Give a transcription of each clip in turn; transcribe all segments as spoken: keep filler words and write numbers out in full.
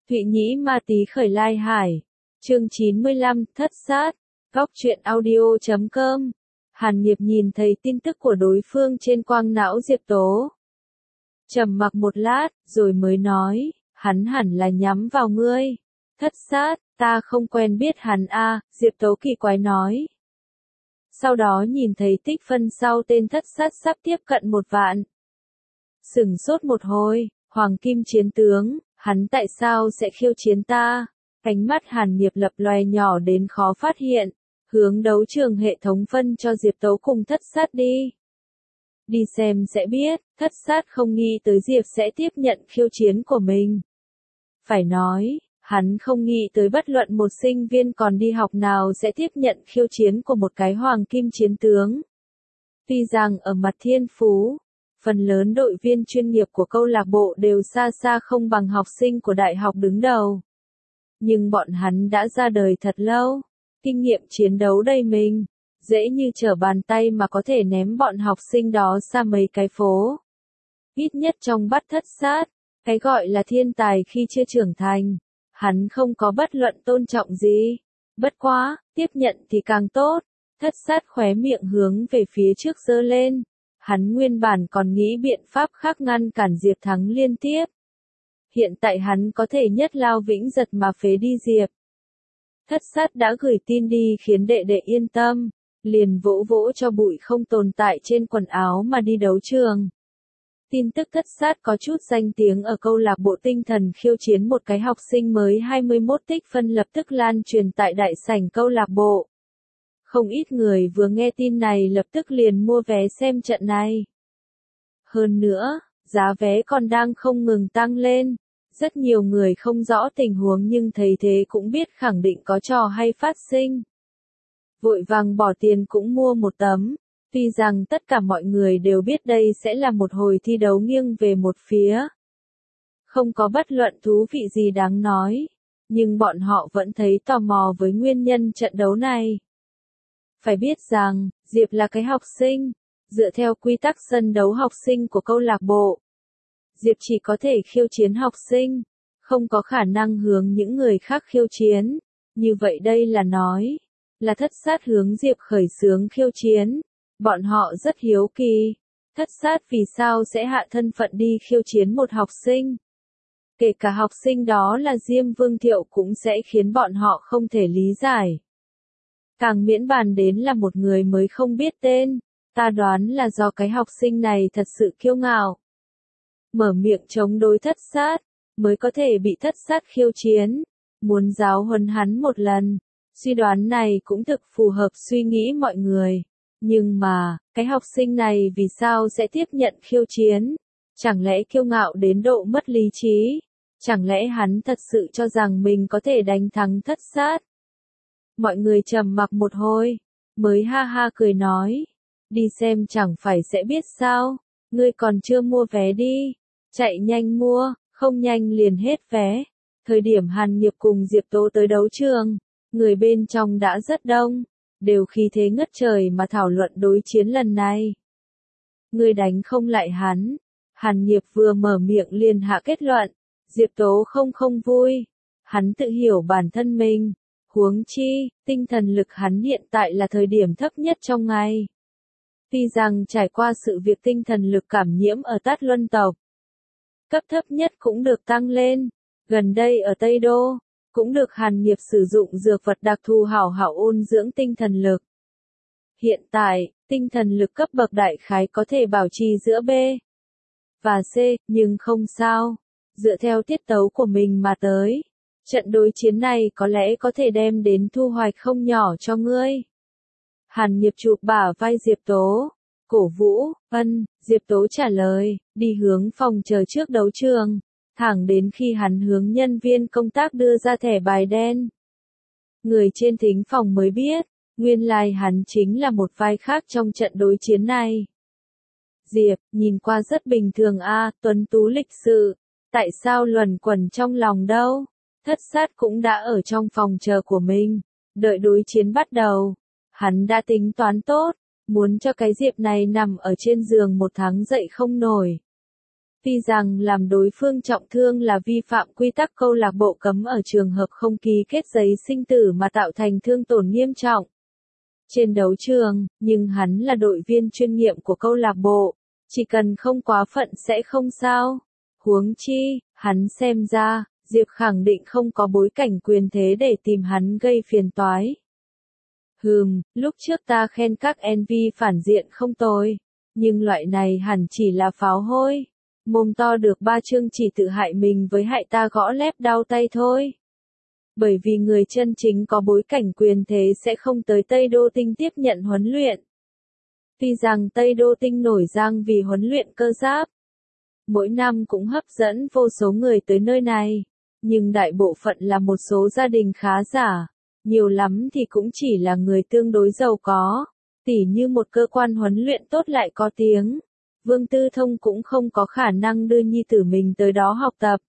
Thụy Nhĩ Ma Tý khởi lai hải. Chương chín mươi lăm, thất sát. Góc truyện audio chấm com. Hàn Nghiệp nhìn thấy tin tức của đối phương trên quang não Diệp Tố. Trầm mặc một lát, rồi mới nói, hắn hẳn là nhắm vào ngươi. Thất sát, ta không quen biết hắn a, Diệp Tố kỳ quái nói. Sau đó nhìn thấy tích phân sau tên thất sát sắp tiếp cận một vạn. Sửng sốt một hồi, Hoàng Kim Chiến Tướng, hắn tại sao sẽ khiêu chiến ta? Ánh mắt Hàn Nghiệp lập loè nhỏ đến khó phát hiện, hướng đấu trường hệ thống phân cho Diệp Tố cùng thất sát đi. Đi xem sẽ biết, thất sát không nghĩ tới Diệp sẽ tiếp nhận khiêu chiến của mình. Phải nói, hắn không nghĩ tới bất luận một sinh viên còn đi học nào sẽ tiếp nhận khiêu chiến của một cái Hoàng Kim Chiến Tướng. Tuy rằng ở mặt thiên phú, phần lớn đội viên chuyên nghiệp của câu lạc bộ đều xa xa không bằng học sinh của đại học đứng đầu. Nhưng bọn hắn đã ra đời thật lâu, kinh nghiệm chiến đấu đầy mình, dễ như trở bàn tay mà có thể ném bọn học sinh đó xa mấy cái phố. Ít nhất trong bắt thất sát, cái gọi là thiên tài khi chưa trưởng thành, hắn không có bất luận tôn trọng gì. Bất quá, tiếp nhận thì càng tốt. Thất sát khóe miệng hướng về phía trước giơ lên. Hắn nguyên bản còn nghĩ biện pháp khác ngăn cản Diệp thắng liên tiếp. Hiện tại hắn có thể nhất lao vĩnh giật mà phế đi Diệp. Thất sát đã gửi tin đi khiến đệ đệ yên tâm, liền vỗ vỗ cho bụi không tồn tại trên quần áo mà đi đấu trường. Tin tức thất sát có chút danh tiếng ở câu lạc bộ tinh thần khiêu chiến một cái học sinh mới hai mươi mốt tích phân lập tức lan truyền tại đại sảnh câu lạc bộ. Không ít người vừa nghe tin này lập tức liền mua vé xem trận này. Hơn nữa, giá vé còn đang không ngừng tăng lên. Rất nhiều người không rõ tình huống nhưng thấy thế cũng biết khẳng định có trò hay phát sinh. Vội vàng bỏ tiền cũng mua một tấm. Tuy rằng tất cả mọi người đều biết đây sẽ là một hồi thi đấu nghiêng về một phía. Không có bất luận thú vị gì đáng nói. Nhưng bọn họ vẫn thấy tò mò với nguyên nhân trận đấu này. Phải biết rằng, Diệp là cái học sinh. Dựa theo quy tắc sân đấu học sinh của câu lạc bộ, Diệp chỉ có thể khiêu chiến học sinh, không có khả năng hướng những người khác khiêu chiến. Như vậy đây là nói, là thất sát hướng Diệp khởi xướng khiêu chiến. Bọn họ rất hiếu kỳ, thất sát vì sao sẽ hạ thân phận đi khiêu chiến một học sinh. Kể cả học sinh đó là Diêm Vương Thiệu cũng sẽ khiến bọn họ không thể lý giải. Càng miễn bàn đến là một người mới không biết tên, ta đoán là do cái học sinh này thật sự kiêu ngạo. Mở miệng chống đối thất sát, mới có thể bị thất sát khiêu chiến, muốn giáo huấn hắn một lần. Suy đoán này cũng thực phù hợp suy nghĩ mọi người. Nhưng mà, cái học sinh này vì sao sẽ tiếp nhận khiêu chiến? Chẳng lẽ kiêu ngạo đến độ mất lý trí? Chẳng lẽ hắn thật sự cho rằng mình có thể đánh thắng thất sát? Mọi người trầm mặc một hồi, mới ha ha cười nói. Đi xem chẳng phải sẽ biết sao? Ngươi còn chưa mua vé đi. Chạy nhanh mua, không nhanh liền hết vé. Thời điểm Hàn Nghiệp cùng Diệp Tố tới đấu trường, người bên trong đã rất đông, đều khí thế ngất trời mà thảo luận đối chiến lần này. Ngươi đánh không lại hắn. Hàn Nghiệp vừa mở miệng liền hạ kết luận. Diệp Tố không không vui. Hắn tự hiểu bản thân mình. Huống chi, tinh thần lực hắn hiện tại là thời điểm thấp nhất trong ngày. Tuy rằng trải qua sự việc tinh thần lực cảm nhiễm ở Tát Luân tộc, cấp thấp nhất cũng được tăng lên. Gần đây ở Tây Đô, cũng được Hàn Nghiệp sử dụng dược vật đặc thù hảo hảo ôn dưỡng tinh thần lực. Hiện tại, tinh thần lực cấp bậc đại khái có thể bảo trì giữa B và C, nhưng không sao. Dựa theo tiết tấu của mình mà tới, trận đối chiến này có lẽ có thể đem đến thu hoạch không nhỏ cho ngươi. Hàn Nghiệp chụp bả vai Diệp Tố, cổ vũ. Ân, Diệp Tố trả lời, đi hướng phòng chờ trước đấu trường, thẳng đến khi hắn hướng nhân viên công tác đưa ra thẻ bài đen. Người trên thính phòng mới biết, nguyên lai hắn chính là một vai khác trong trận đối chiến này. Diệp, nhìn qua rất bình thường a, tuấn tú lịch sự, tại sao luẩn quẩn trong lòng đâu? Thất sát cũng đã ở trong phòng chờ của mình, đợi đối chiến bắt đầu. Hắn đã tính toán tốt, muốn cho cái Diệp này nằm ở trên giường một tháng dậy không nổi. Tuy rằng làm đối phương trọng thương là vi phạm quy tắc câu lạc bộ cấm ở trường hợp không ký kết giấy sinh tử mà tạo thành thương tổn nghiêm trọng trên đấu trường, nhưng hắn là đội viên chuyên nhiệm của câu lạc bộ, chỉ cần không quá phận sẽ không sao. Huống chi, hắn xem ra, Diệp khẳng định không có bối cảnh quyền thế để tìm hắn gây phiền toái. Hừm, lúc trước ta khen các en vê phản diện không tồi, nhưng loại này hẳn chỉ là pháo hôi. Mồm to được ba chương chỉ tự hại mình với hại ta gõ lép đau tay thôi. Bởi vì người chân chính có bối cảnh quyền thế sẽ không tới Tây Đô Tinh tiếp nhận huấn luyện. Tuy rằng Tây Đô Tinh nổi danh vì huấn luyện cơ giáp, mỗi năm cũng hấp dẫn vô số người tới nơi này, nhưng đại bộ phận là một số gia đình khá giả, nhiều lắm thì cũng chỉ là người tương đối giàu có, tỉ như một cơ quan huấn luyện tốt lại có tiếng. Vương Tư Thông cũng không có khả năng đưa nhi tử mình tới đó học tập.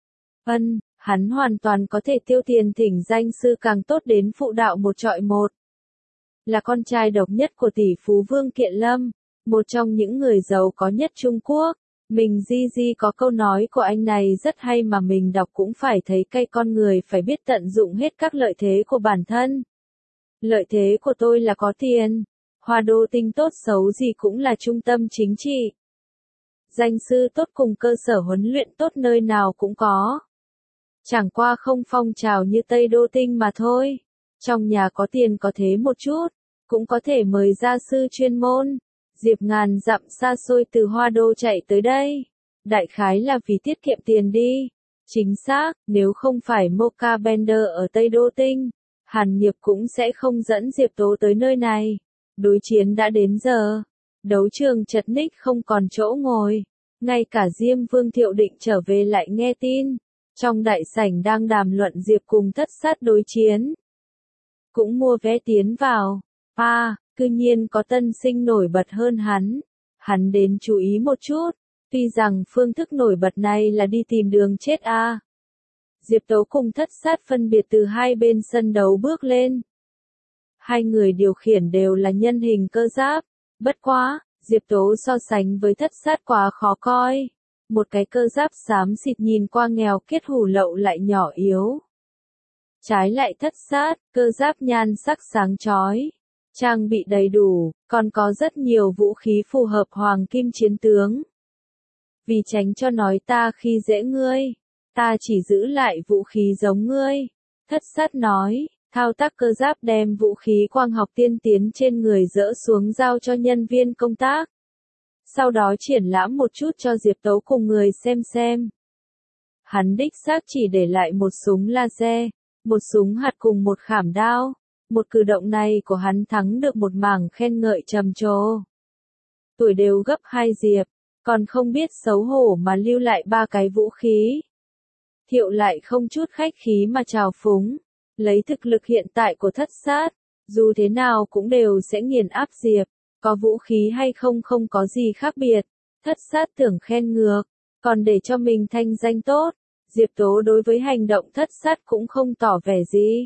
Ân, hắn hoàn toàn có thể tiêu tiền thỉnh danh sư càng tốt đến phụ đạo một trọi một. Là con trai độc nhất của tỷ phú Vương Kiện Lâm, một trong những người giàu có nhất Trung Quốc. Mình Di Di có câu nói của anh này rất hay mà mình đọc cũng phải thấy cay, con người phải biết tận dụng hết các lợi thế của bản thân. Lợi thế của tôi là có tiền. Hoa Đô Tinh tốt xấu gì cũng là trung tâm chính trị. Danh sư tốt cùng cơ sở huấn luyện tốt nơi nào cũng có. Chẳng qua không phong trào như Tây Đô Tinh mà thôi. Trong nhà có tiền có thế một chút, cũng có thể mời gia sư chuyên môn. Diệp ngàn dặm xa xôi từ Hoa Đô chạy tới đây. Đại khái là vì tiết kiệm tiền đi. Chính xác, nếu không phải Mocha Bender ở Tây Đô Tinh, Hàn Nghiệp cũng sẽ không dẫn Diệp Tố tới nơi này. Đối chiến đã đến giờ. Đấu trường chật ních không còn chỗ ngồi. Ngay cả Diêm Vương Thiệu định trở về lại nghe tin. Trong đại sảnh đang đàm luận Diệp cùng Thất Sát đối chiến. Cũng mua vé tiến vào. À, cư nhiên có tân sinh nổi bật hơn hắn. Hắn đến chú ý một chút. Tuy rằng phương thức nổi bật này là đi tìm đường chết a. À. Diệp Tố cùng Thất Sát phân biệt từ hai bên sân đấu bước lên. Hai người điều khiển đều là nhân hình cơ giáp. Bất quá, Diệp Tố so sánh với Thất Sát quá khó coi. Một cái cơ giáp xám xịt nhìn qua nghèo kết hủ lậu lại nhỏ yếu. Trái lại Thất Sát, cơ giáp nhan sắc sáng chói. Trang bị đầy đủ, còn có rất nhiều vũ khí phù hợp hoàng kim chiến tướng. Vì tránh cho nói ta khi dễ ngươi, ta chỉ giữ lại vũ khí giống ngươi. Thất Sát nói, thao tác cơ giáp đem vũ khí quang học tiên tiến trên người dỡ xuống giao cho nhân viên công tác. Sau đó triển lãm một chút cho Diệp Tố cùng người xem xem. Hắn đích xác chỉ để lại một súng laser, một súng hạt cùng một khảm đao. Một cử động này của hắn thắng được một mảng khen ngợi trầm trồ. Tuổi đều gấp hai Diệp, còn không biết xấu hổ mà lưu lại ba cái vũ khí. Thiệu lại không chút khách khí mà trào phúng. Lấy thực lực hiện tại của Thất Sát, dù thế nào cũng đều sẽ nghiền áp Diệp. Có vũ khí hay không không có gì khác biệt. Thất Sát tưởng khen ngược, còn để cho mình thanh danh tốt. Diệp Tố đối với hành động Thất Sát cũng không tỏ vẻ gì.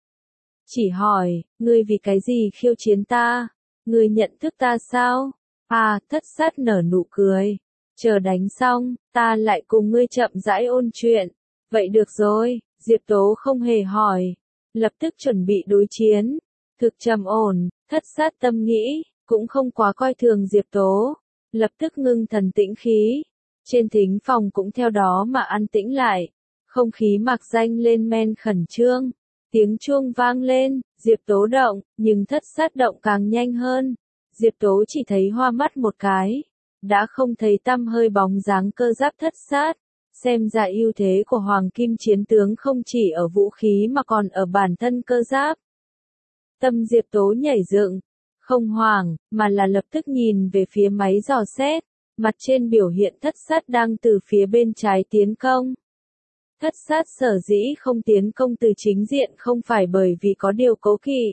Chỉ hỏi, ngươi vì cái gì khiêu chiến ta? Ngươi nhận thức ta sao? À, Thất Sát nở nụ cười. Chờ đánh xong, ta lại cùng ngươi chậm rãi ôn chuyện. Vậy được rồi, Diệp Tố không hề hỏi. Lập tức chuẩn bị đối chiến. Thực trầm ổn, Thất Sát tâm nghĩ, cũng không quá coi thường Diệp Tố. Lập tức ngưng thần tĩnh khí. Trên thính phòng cũng theo đó mà an tĩnh lại. Không khí mạc danh lên men khẩn trương. Tiếng chuông vang lên, Diệp Tố động, nhưng Thất Sát động càng nhanh hơn. Diệp Tố chỉ thấy hoa mắt một cái. Đã không thấy tăm hơi bóng dáng cơ giáp Thất Sát. Xem ra ưu thế của Hoàng Kim Chiến Tướng không chỉ ở vũ khí mà còn ở bản thân cơ giáp. Tâm Diệp Tố nhảy dựng, không hoảng, mà là lập tức nhìn về phía máy dò xét. Mặt trên biểu hiện Thất Sát đang từ phía bên trái tiến công. Thất Sát sở dĩ không tiến công từ chính diện không phải bởi vì có điều cố kỵ,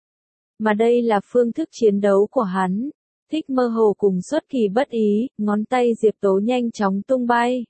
mà đây là phương thức chiến đấu của hắn. Thích mơ hồ cùng xuất kỳ bất ý, ngón tay Diệp Tố nhanh chóng tung bay.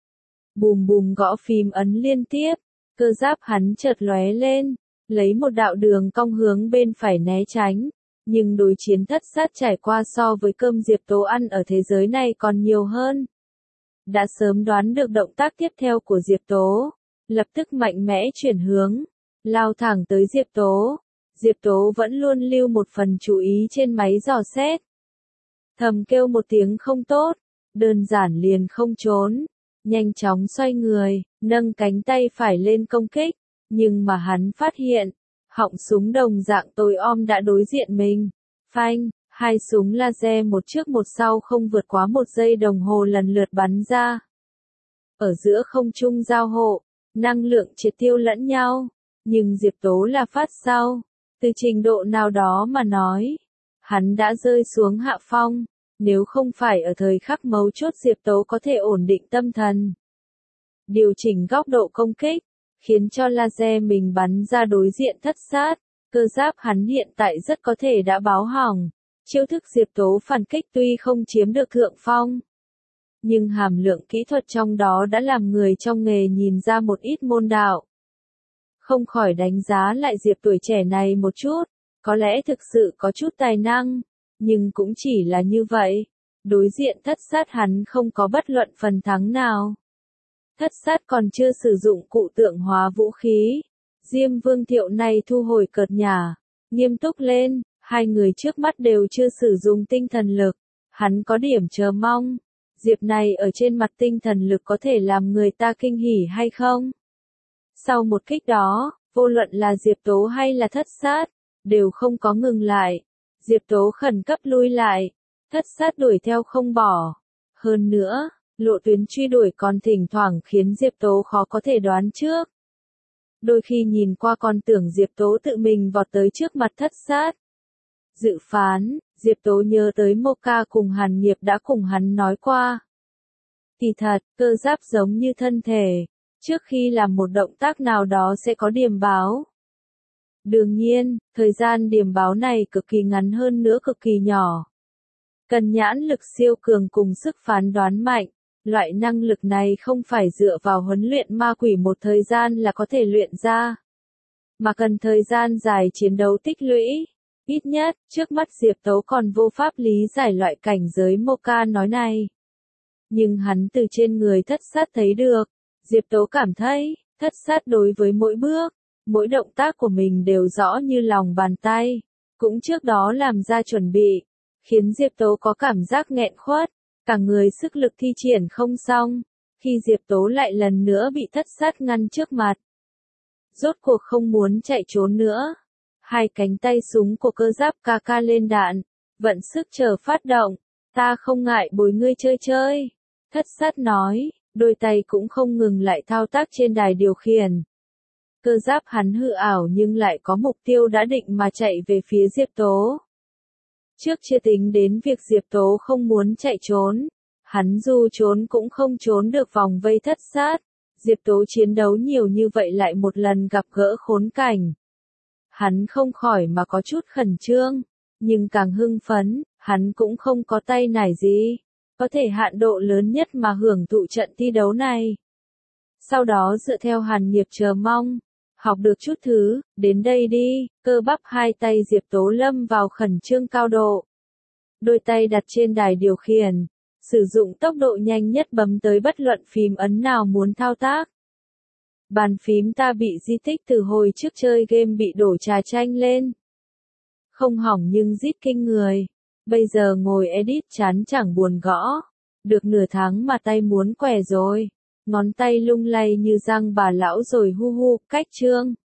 Bùm bùm gõ phím ấn liên tiếp, cơ giáp hắn chợt lóe lên, lấy một đạo đường cong hướng bên phải né tránh. Nhưng đối chiến Thất Sát trải qua so với cơm Diệp Tố ăn ở thế giới này còn nhiều hơn. đã sớm đoán được động tác tiếp theo của Diệp Tố, lập tức mạnh mẽ chuyển hướng, lao thẳng tới Diệp Tố. Diệp Tố vẫn luôn lưu một phần chú ý trên máy dò xét. Thầm kêu một tiếng không tốt, đơn giản liền không trốn, nhanh chóng xoay người, nâng cánh tay phải lên công kích, nhưng mà hắn phát hiện, họng súng đồng dạng tối om đã đối diện mình. Phanh, hai súng laser một trước một sau không vượt quá một giây đồng hồ lần lượt bắn ra. Ở giữa không trung giao hộ, năng lượng triệt tiêu lẫn nhau, nhưng Diệp Tố là phát sau. Từ trình độ nào đó mà nói, hắn đã rơi xuống hạ phong, nếu không phải ở thời khắc mấu chốt Diệp Tố có thể ổn định tâm thần. Điều chỉnh góc độ công kích, khiến cho laser mình bắn ra đối diện thất sát, cơ giáp hắn hiện tại rất có thể đã báo hỏng. Chiêu thức Diệp Tố phản kích tuy không chiếm được thượng phong, nhưng hàm lượng kỹ thuật trong đó đã làm người trong nghề nhìn ra một ít môn đạo. Không khỏi đánh giá lại Diệp tuổi trẻ này một chút, có lẽ thực sự có chút tài năng, nhưng cũng chỉ là như vậy. Đối diện thất sát hắn không có bất luận phần thắng nào. Thất sát còn chưa sử dụng cụ tượng hóa vũ khí. Diêm Vương Thiệu này thu hồi cợt nhả, nghiêm túc lên, hai người trước mắt đều chưa sử dụng tinh thần lực. Hắn có điểm chờ mong, Diệp này ở trên mặt tinh thần lực có thể làm người ta kinh hỉ hay không? Sau một kích đó, vô luận là Diệp Tố hay là thất sát, đều không có ngừng lại. Diệp Tố khẩn cấp lui lại, thất sát đuổi theo không bỏ. Hơn nữa, lộ tuyến truy đuổi còn thỉnh thoảng khiến Diệp Tố khó có thể đoán trước. Đôi khi nhìn qua còn tưởng Diệp Tố tự mình vọt tới trước mặt thất sát. Dự phán, Diệp Tố nhớ tới Moka cùng Hàn Nghiệp đã cùng hắn nói qua. Kỳ thật, cơ giáp giống như thân thể, trước khi làm một động tác nào đó sẽ có điểm báo. Đương nhiên, thời gian điểm báo này cực kỳ ngắn hơn nữa cực kỳ nhỏ. Cần nhãn lực siêu cường cùng sức phán đoán mạnh, loại năng lực này không phải dựa vào huấn luyện ma quỷ một thời gian là có thể luyện ra, mà cần thời gian dài chiến đấu tích lũy. Ít nhất, trước mắt Diệp Tố còn vô pháp lý giải loại cảnh giới Moka nói này. Nhưng hắn từ trên người thất sát thấy được, Diệp Tố cảm thấy, thất sát đối với mỗi bước, mỗi động tác của mình đều rõ như lòng bàn tay, cũng trước đó làm ra chuẩn bị, khiến Diệp Tố có cảm giác nghẹn khuất, cả người sức lực thi triển không xong, khi Diệp Tố lại lần nữa bị thất sát ngăn trước mặt. Rốt cuộc không muốn chạy trốn nữa. Hai cánh tay súng của cơ giáp ca ca lên đạn, vận sức chờ phát động, ta không ngại bồi ngươi chơi chơi. Thất sát nói, đôi tay cũng không ngừng lại thao tác trên đài điều khiển. Cơ giáp hắn hư ảo nhưng lại có mục tiêu đã định mà chạy về phía Diệp Tố. Trước chưa tính đến việc Diệp Tố không muốn chạy trốn, hắn dù trốn cũng không trốn được vòng vây thất sát. Diệp Tố chiến đấu nhiều như vậy lại một lần gặp gỡ khốn cảnh. Hắn không khỏi mà có chút khẩn trương, nhưng càng hưng phấn, hắn cũng không có tay nải gì, có thể hạn độ lớn nhất mà hưởng thụ trận thi đấu này. Sau đó dựa theo Hàn Nghiệp chờ mong, học được chút thứ, đến đây đi, cơ bắp hai tay Diệp Tố lâm vào khẩn trương cao độ. Đôi tay đặt trên đài điều khiển, sử dụng tốc độ nhanh nhất bấm tới bất luận phím ấn nào muốn thao tác. Bàn phím ta bị di tích từ hồi trước chơi game bị đổ trà chanh lên. Không hỏng nhưng rít kinh người. Bây giờ ngồi edit chán chẳng buồn gõ. Được nửa tháng mà tay muốn què rồi. Ngón tay lung lay như răng bà lão rồi hu hu, cách chương.